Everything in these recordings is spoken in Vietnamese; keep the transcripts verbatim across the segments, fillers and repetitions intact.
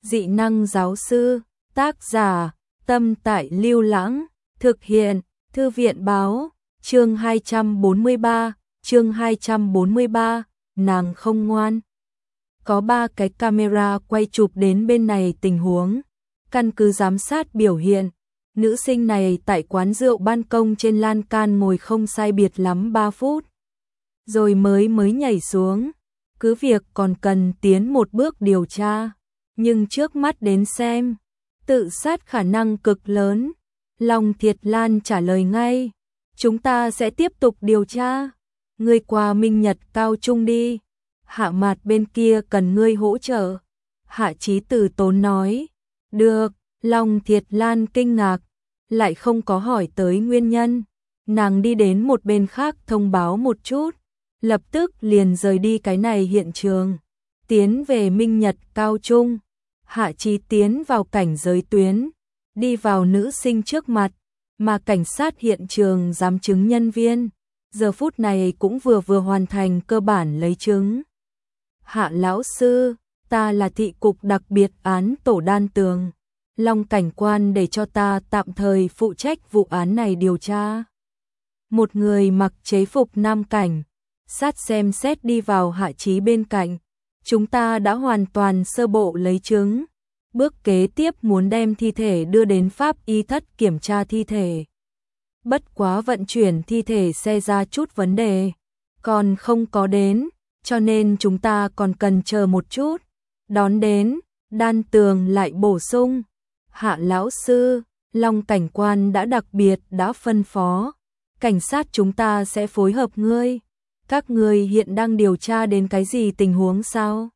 Dị năng giáo sư, tác giả, Tâm Tại Lưu Lãng, thực hiện, Thư viện báo, chương hai trăm bốn mươi ba, chương hai trăm bốn mươi ba, nàng không ngoan. Có ba cái camera quay chụp đến bên này tình huống, căn cứ giám sát biểu hiện, nữ sinh này tại quán rượu ban công trên lan can ngồi không sai biệt lắm ba phút, rồi mới mới nhảy xuống, cứ việc còn cần tiến một bước điều tra, nhưng trước mắt đến xem, tự sát khả năng cực lớn. Long Thiệt Lan trả lời ngay, chúng ta sẽ tiếp tục điều tra, ngươi qua Minh Nhật Cao Trung đi, Hạ Mạt bên kia cần ngươi hỗ trợ. Hạ Chí từ tốn nói, được. Long Thiệt Lan kinh ngạc, lại không có hỏi tới nguyên nhân, nàng đi đến một bên khác thông báo một chút, lập tức liền rời đi cái này hiện trường, tiến về Minh Nhật Cao Trung. Hạ Chí tiến vào cảnh giới tuyến, đi vào nữ sinh trước mặt, mà cảnh sát hiện trường giám chứng nhân viên, giờ phút này cũng vừa vừa hoàn thành cơ bản lấy chứng. Hạ lão sư, ta là thị cục đặc biệt án tổ Đan Tường. Long cảnh quan để cho ta tạm thời phụ trách vụ án này điều tra. Một người mặc chế phục nam cảnh, sát xem xét đi vào Hạ Chí bên cạnh. Chúng ta đã hoàn toàn sơ bộ lấy chứng. Bước kế tiếp muốn đem thi thể đưa đến pháp y thất kiểm tra thi thể. Bất quá vận chuyển thi thể xe ra chút vấn đề, còn không có đến, cho nên chúng ta còn cần chờ một chút. Đón đến, Đan Tường lại bổ sung, Hạ lão sư, Long cảnh quan đã đặc biệt đã phân phó, cảnh sát chúng ta sẽ phối hợp ngươi. Các ngươi hiện đang điều tra đến cái gì tình huống sao?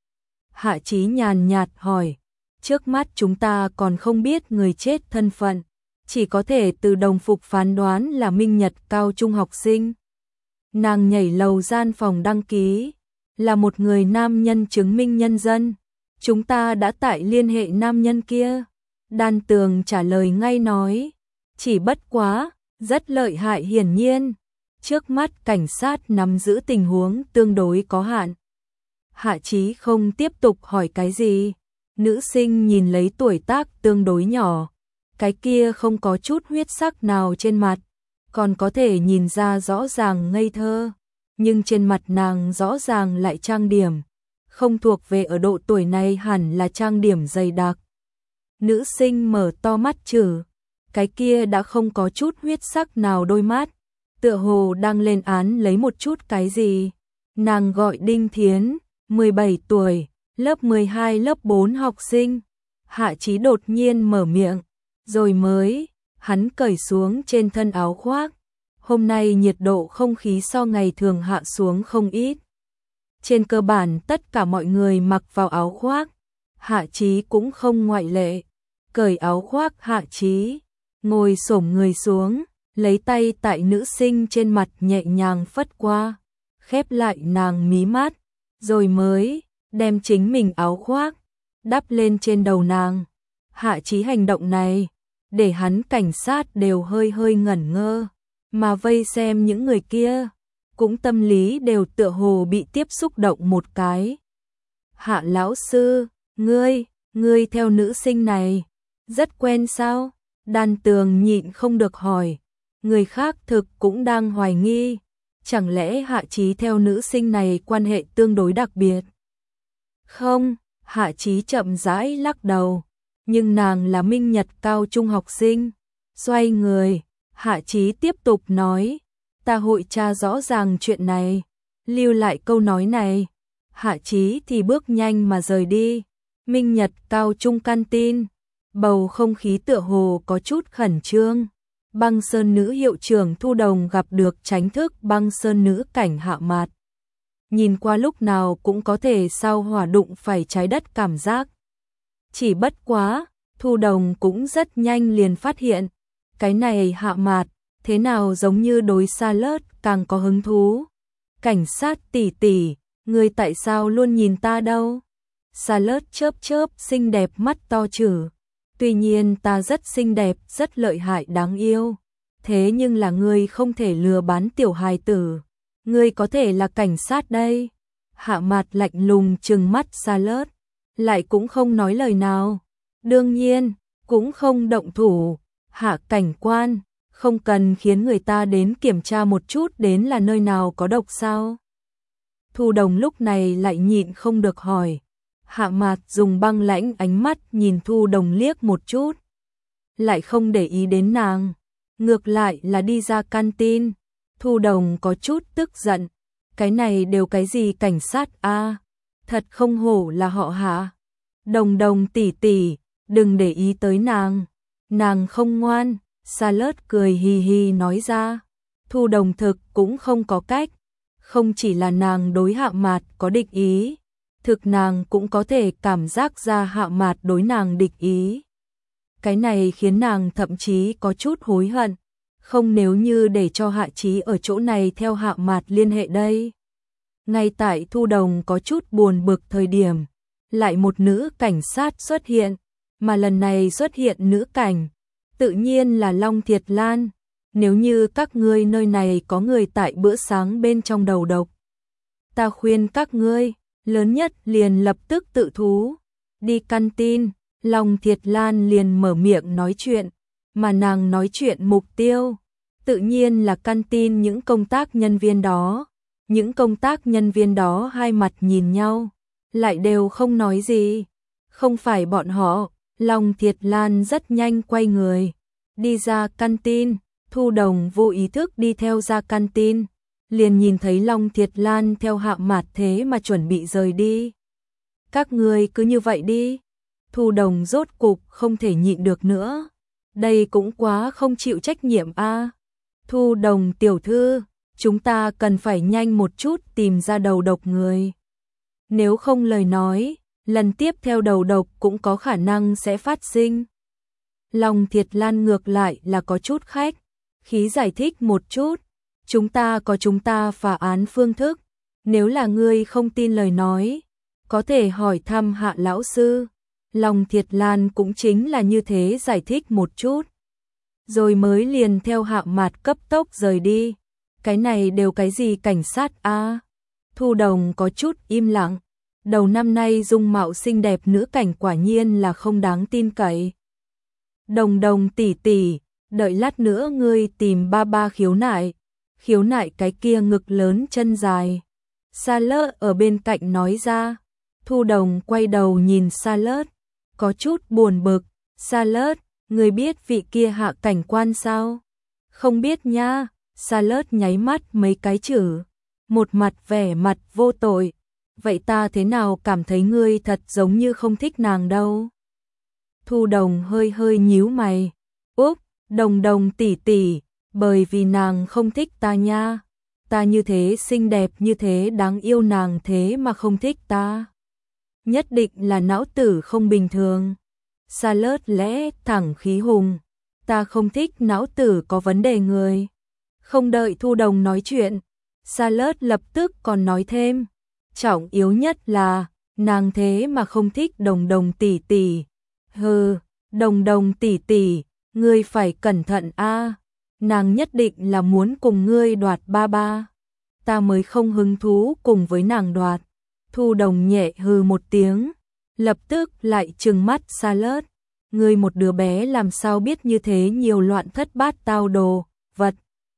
Hạ Chí nhàn nhạt hỏi, trước mắt chúng ta còn không biết người chết thân phận, chỉ có thể từ đồng phục phán đoán là Minh Nhật Cao Trung học sinh. Nàng nhảy lầu gian phòng đăng ký, là một người nam nhân chứng minh nhân dân. Chúng ta đã tại liên hệ nam nhân kia. Đan Tường trả lời ngay nói, chỉ bất quá, rất lợi hại hiển nhiên. Trước mắt cảnh sát nắm giữ tình huống tương đối có hạn. Hạ Chí không tiếp tục hỏi cái gì. Nữ sinh nhìn lấy tuổi tác tương đối nhỏ, cái kia không có chút huyết sắc nào trên mặt, còn có thể nhìn ra rõ ràng ngây thơ, nhưng trên mặt nàng rõ ràng lại trang điểm, không thuộc về ở độ tuổi này hẳn là trang điểm dày đặc. Nữ sinh mở to mắt chử, cái kia đã không có chút huyết sắc nào đôi mắt, tựa hồ đang lên án lấy một chút cái gì. Nàng gọi Đinh Thiến, mười bảy tuổi, lớp mười hai lớp bốn học sinh. Hạ Chí đột nhiên mở miệng, rồi mới, hắn cởi xuống trên thân áo khoác. Hôm nay nhiệt độ không khí so ngày thường hạ xuống không ít. Trên cơ bản tất cả mọi người mặc vào áo khoác, Hạ Chí cũng không ngoại lệ. Cởi áo khoác Hạ Chí, ngồi xổm người xuống, lấy tay tại nữ sinh trên mặt nhẹ nhàng phất qua, khép lại nàng mí mắt, rồi mới đem chính mình áo khoác đắp lên trên đầu nàng. Hạ Chí hành động này để hắn cảnh sát đều hơi hơi ngẩn ngơ, mà vây xem những người kia cũng tâm lý đều tựa hồ bị tiếp xúc động một cái. Hạ lão sư, ngươi, ngươi theo nữ sinh này rất quen sao? Đan Tường nhịn không được hỏi, người khác thực cũng đang hoài nghi, chẳng lẽ Hạ Chí theo nữ sinh này quan hệ tương đối đặc biệt? Không, Hạ Chí chậm rãi lắc đầu, nhưng nàng là Minh Nhật Cao Trung học sinh. Xoay người, Hạ Chí tiếp tục nói, ta hội tra rõ ràng chuyện này. Lưu lại câu nói này, Hạ Chí thì bước nhanh mà rời đi. Minh Nhật Cao Trung canteen, bầu không khí tựa hồ có chút khẩn trương. Băng Sơn nữ hiệu trưởng Thu Đồng gặp được tránh thức Băng Sơn nữ cảnh Hạ Mạt. Nhìn qua lúc nào cũng có thể sao hỏa đụng phải trái đất cảm giác. Chỉ bất quá, Thu Đồng cũng rất nhanh liền phát hiện, cái này Hạ Mạt, thế nào giống như đối Charlotte càng có hứng thú. Cảnh sát tỷ tỷ, người tại sao luôn nhìn ta đâu? Charlotte chớp chớp xinh đẹp mắt to chử. Tuy nhiên ta rất xinh đẹp, rất lợi hại đáng yêu. Thế nhưng là ngươi không thể lừa bán tiểu hài tử. Ngươi có thể là cảnh sát đây. Hạ Mạt lạnh lùng trừng mắt Charlotte. lại cũng không nói lời nào. Đương nhiên, cũng không động thủ. Hạ cảnh quan, không cần khiến người ta đến kiểm tra một chút đến là nơi nào có độc sao? Thu Đồng lúc này lại nhịn không được hỏi. Hạ Mạt dùng băng lãnh ánh mắt nhìn Thu Đồng liếc một chút, lại không để ý đến nàng, ngược lại là đi ra canteen. Thu Đồng có chút tức giận, cái này đều cái gì cảnh sát a, thật không hổ là họ Hạ. Đồng Đồng tỷ tỷ, đừng để ý tới nàng, nàng không ngoan. Salad cười hì hì nói ra. Thu Đồng thực cũng không có cách, không chỉ là nàng đối Hạ Mạt có địch ý, thực nàng cũng có thể cảm giác ra Hạ Mạt đối nàng địch ý. Cái này khiến nàng thậm chí có chút hối hận, không nếu như để cho Hạ Chí ở chỗ này theo Hạ Mạt liên hệ đây. Ngay tại Thu Đồng có chút buồn bực thời điểm, lại một nữ cảnh sát xuất hiện, mà lần này xuất hiện nữ cảnh, tự nhiên là Long Thiệt Lan. Nếu như các ngươi nơi này có người tại bữa sáng bên trong đầu độc, ta khuyên các ngươi, lớn nhất liền lập tức tự thú, đi canteen. Long Thiệt Lan liền mở miệng nói chuyện, mà nàng nói chuyện mục tiêu, tự nhiên là canteen những công tác nhân viên đó. Những công tác nhân viên đó hai mặt nhìn nhau, lại đều không nói gì. Không phải bọn họ, Long Thiệt Lan rất nhanh quay người, đi ra canteen. Thu Đồng vô ý thức đi theo ra canteen, liền nhìn thấy Long Thiệt Lan theo Hạ Mạt thế mà chuẩn bị rời đi. Các ngươi cứ như vậy đi. Thu Đồng rốt cục không thể nhịn được nữa. Đây cũng quá không chịu trách nhiệm a. Thu Đồng tiểu thư, chúng ta cần phải nhanh một chút tìm ra đầu độc người. Nếu không lời nói, lần tiếp theo đầu độc cũng có khả năng sẽ phát sinh. Long Thiệt Lan ngược lại là có chút khách khí giải thích một chút. Chúng ta có chúng ta phá án phương thức. Nếu là ngươi không tin lời nói, có thể hỏi thăm Hạ lão sư. Long Thiệt Lan cũng chính là như thế giải thích một chút, rồi mới liền theo Hạ Mạt cấp tốc rời đi. Cái này đều cái gì cảnh sát a? À? Thu Đồng có chút im lặng. Đầu năm nay dung mạo xinh đẹp nữ cảnh quả nhiên là không đáng tin cậy. Đồng Đồng tỷ tỷ, đợi lát nữa ngươi tìm ba ba khiếu nại. Khiếu nại cái kia ngực lớn chân dài. Salad ở bên cạnh nói ra. Thu Đồng quay đầu nhìn Salad, có chút buồn bực. Salad, ngươi biết vị kia Hạ cảnh quan sao? Không biết nha. Salad nháy mắt mấy cái chữ, một mặt vẻ mặt vô tội. Vậy ta thế nào cảm thấy ngươi thật giống như không thích nàng đâu? Thu Đồng hơi hơi nhíu mày. Úp, Đồng Đồng tỷ tỷ, bởi vì nàng không thích ta nha. Ta như thế xinh đẹp như thế đáng yêu nàng thế mà không thích ta. Nhất định là não tử không bình thường. Salad lẽ thẳng khí hùng. Ta không thích não tử có vấn đề người. Không đợi Thu Đồng nói chuyện, Salad lập tức còn nói thêm. Trọng yếu nhất là, nàng thế mà không thích Đồng Đồng tỷ tỷ. Hừ, Đồng Đồng tỷ tỷ, ngươi phải cẩn thận a. Nàng nhất định là muốn cùng ngươi đoạt ba ba. Ta mới không hứng thú cùng với nàng đoạt. Thu Đồng nhẹ hừ một tiếng, lập tức lại trừng mắt Salad. Ngươi một đứa bé làm sao biết như thế nhiều loạn thất bát tao đồ vật.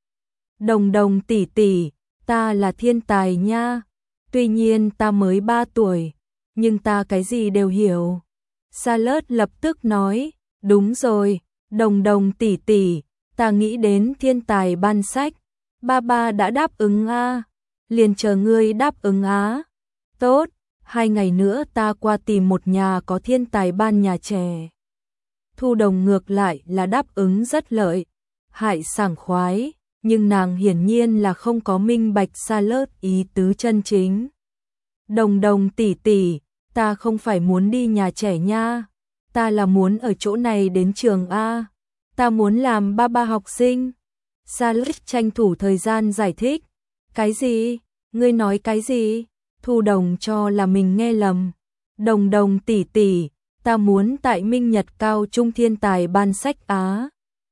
Đồng Đồng tỷ tỷ, ta là thiên tài nha. Tuy nhiên ta mới ba tuổi, nhưng ta cái gì đều hiểu. Salad lập tức nói, đúng rồi, Đồng Đồng tỷ tỷ, ta nghĩ đến thiên tài ban sách. Ba ba đã đáp ứng a, liền chờ ngươi đáp ứng á. Tốt, hai ngày nữa ta qua tìm một nhà có thiên tài ban nhà trẻ. Thu Đồng ngược lại là đáp ứng rất lợi, hại sảng khoái, nhưng nàng hiển nhiên là không có minh bạch Salad ý tứ chân chính. Đồng Đồng tỷ tỷ, ta không phải muốn đi nhà trẻ nha, ta là muốn ở chỗ này đến trường a, ta muốn làm ba ba học sinh. Salad tranh thủ thời gian giải thích. Cái gì? Ngươi nói cái gì? Thu Đồng cho là mình nghe lầm. Đồng Đồng tỷ tỷ, ta muốn tại Minh Nhật cao trung thiên tài ban sách á.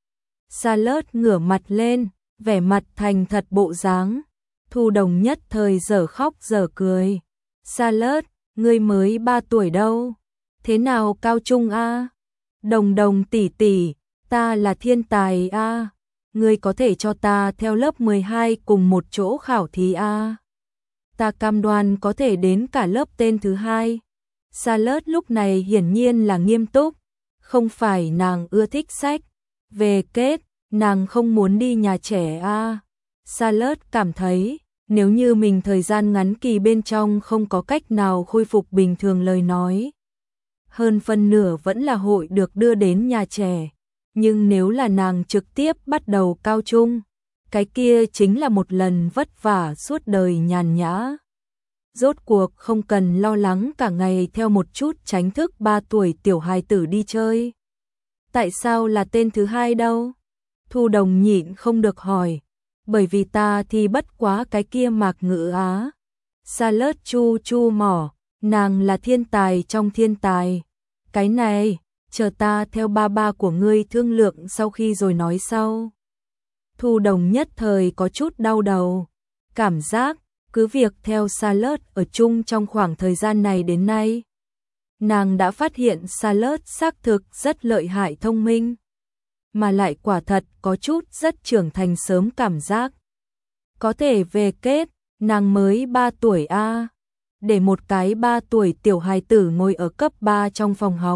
Salad ngửa mặt lên, vẻ mặt thành thật bộ dáng. Thu Đồng nhất thời dở khóc dở cười. Salad, ngươi mới ba tuổi đâu, thế nào cao trung a? Đồng Đồng tỷ tỷ, ta là thiên tài a, ngươi có thể cho ta theo lớp mười hai cùng một chỗ khảo thí a. Ta cam đoan có thể đến cả lớp tên thứ hai. Charlotte lúc này hiển nhiên là nghiêm túc, không phải nàng ưa thích sách, về kết, nàng không muốn đi nhà trẻ a. Charlotte cảm thấy, nếu như mình thời gian ngắn kỳ bên trong không có cách nào khôi phục bình thường lời nói, hơn phân nửa vẫn là hội được đưa đến nhà trẻ, nhưng nếu là nàng trực tiếp bắt đầu cao trung, cái kia chính là một lần vất vả suốt đời nhàn nhã. Rốt cuộc không cần lo lắng cả ngày theo một chút tránh thức ba tuổi tiểu hài tử đi chơi. Tại sao là tên thứ hai đâu? Thu Đồng nhịn không được hỏi. Bởi vì ta thì bất quá cái kia Mạc Ngữ Á. Charlotte chu chu mỏ, nàng là thiên tài trong thiên tài. Cái này, chờ ta theo ba ba của ngươi thương lượng sau khi rồi nói sau. Thu Đồng nhất thời có chút đau đầu. Cảm giác, cứ việc theo Charlotte ở chung trong khoảng thời gian này đến nay, nàng đã phát hiện Charlotte xác thực rất lợi hại thông minh, mà lại quả thật có chút rất trưởng thành sớm cảm giác. Có thể về kết, nàng mới ba tuổi a, để một cái ba tuổi tiểu hài tử ngồi ở cấp ba trong phòng học.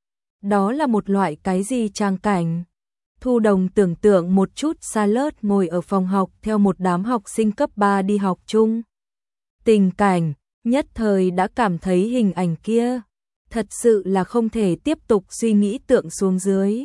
Đó là một loại cái gì trang cảnh? Thu Đồng tưởng tượng một chút Charlotte ngồi ở phòng học theo một đám học sinh cấp ba đi học chung. Tình cảnh, nhất thời đã cảm thấy hình ảnh kia, thật sự là không thể tiếp tục suy nghĩ tượng xuống dưới.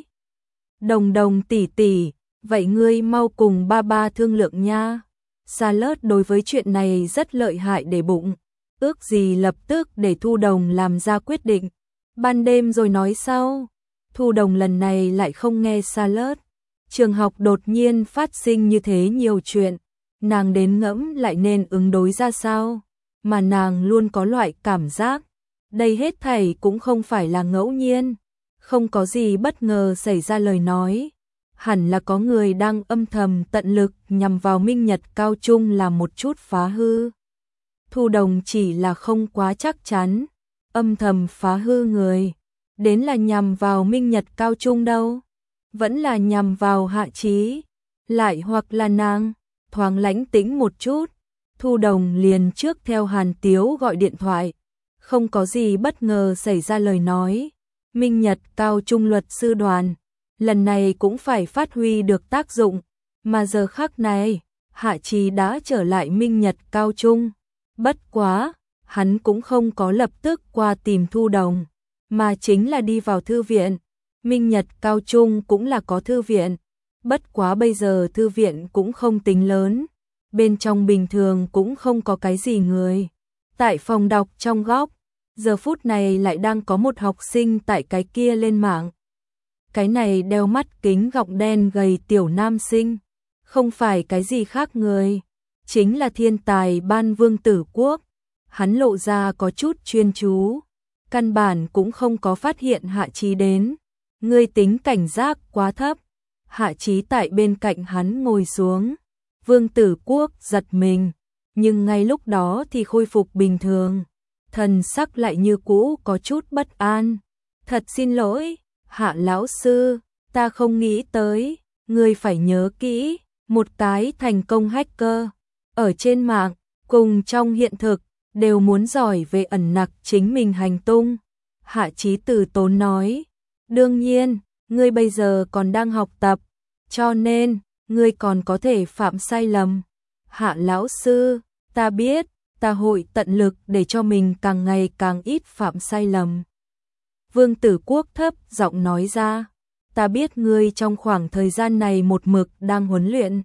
Đồng Đồng tỷ tỷ, vậy ngươi mau cùng ba ba thương lượng nha. Charlotte đối với chuyện này rất lợi hại để bụng, ước gì lập tức để Thu Đồng làm ra quyết định, ban đêm rồi nói sau. Thu Đồng lần này lại không nghe Charlotte. Trường học đột nhiên phát sinh như thế nhiều chuyện, nàng đến ngẫm lại nên ứng đối ra sao, mà nàng luôn có loại cảm giác, đây hết thảy cũng không phải là ngẫu nhiên, không có gì bất ngờ xảy ra lời nói, hẳn là có người đang âm thầm tận lực nhằm vào Minh Nhật cao trung làm một chút phá hư. Thu Đồng chỉ là không quá chắc chắn, âm thầm phá hư người, đến là nhằm vào Minh Nhật cao trung đâu, vẫn là nhằm vào Hạ Chí, lại hoặc là nàng. Thoáng lãnh tĩnh một chút, Thu Đồng liền trước theo Hàn Tiếu gọi điện thoại, không có gì bất ngờ xảy ra lời nói, Minh Nhật cao trung luật sư đoàn, lần này cũng phải phát huy được tác dụng, mà giờ khắc này, Hạ Chí đã trở lại Minh Nhật cao trung, bất quá, hắn cũng không có lập tức qua tìm Thu Đồng, mà chính là đi vào thư viện, Minh Nhật cao trung cũng là có thư viện. Bất quá bây giờ thư viện cũng không tính lớn, bên trong bình thường cũng không có cái gì người. Tại phòng đọc trong góc, giờ phút này lại đang có một học sinh tại cái kia lên mạng. Cái này đeo mắt kính gọng đen gầy tiểu nam sinh, không phải cái gì khác người, chính là thiên tài Ban Vương Tử Quốc. Hắn lộ ra có chút chuyên chú, căn bản cũng không có phát hiện Hạ Chí đến, ngươi tính cảnh giác quá thấp. Hạ Chí tại bên cạnh hắn ngồi xuống, Vương Tử Quốc giật mình, nhưng ngay lúc đó thì khôi phục bình thường, thần sắc lại như cũ có chút bất an. Thật xin lỗi, Hạ lão sư, ta không nghĩ tới, ngươi phải nhớ kỹ, một cái thành công hacker, ở trên mạng, cùng trong hiện thực, đều muốn giỏi về ẩn nặc chính mình hành tung. Hạ Chí từ tốn nói, đương nhiên, ngươi bây giờ còn đang học tập, cho nên, ngươi còn có thể phạm sai lầm. Hạ lão sư, ta biết, ta hội tận lực để cho mình càng ngày càng ít phạm sai lầm. Vương Tử Quốc thấp giọng nói ra, ta biết ngươi trong khoảng thời gian này một mực đang huấn luyện.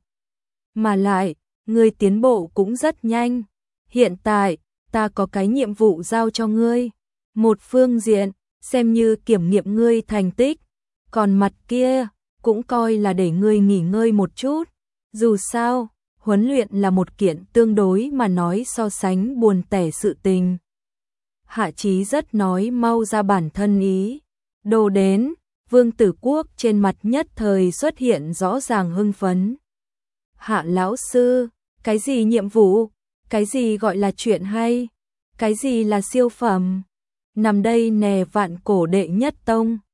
Mà lại, ngươi tiến bộ cũng rất nhanh. Hiện tại, ta có cái nhiệm vụ giao cho ngươi. Một phương diện, xem như kiểm nghiệm ngươi thành tích. Còn mặt kia, cũng coi là để ngươi nghỉ ngơi một chút. Dù sao, huấn luyện là một kiện tương đối mà nói so sánh buồn tẻ sự tình. Hạ Chí rất nói mau ra bản thân ý. Đồ đến, Vương Tử Quốc trên mặt nhất thời xuất hiện rõ ràng hưng phấn. Hạ lão sư, cái gì nhiệm vụ, cái gì gọi là chuyện hay? Cái gì là siêu phẩm? Nằm đây nè vạn cổ đệ nhất tông.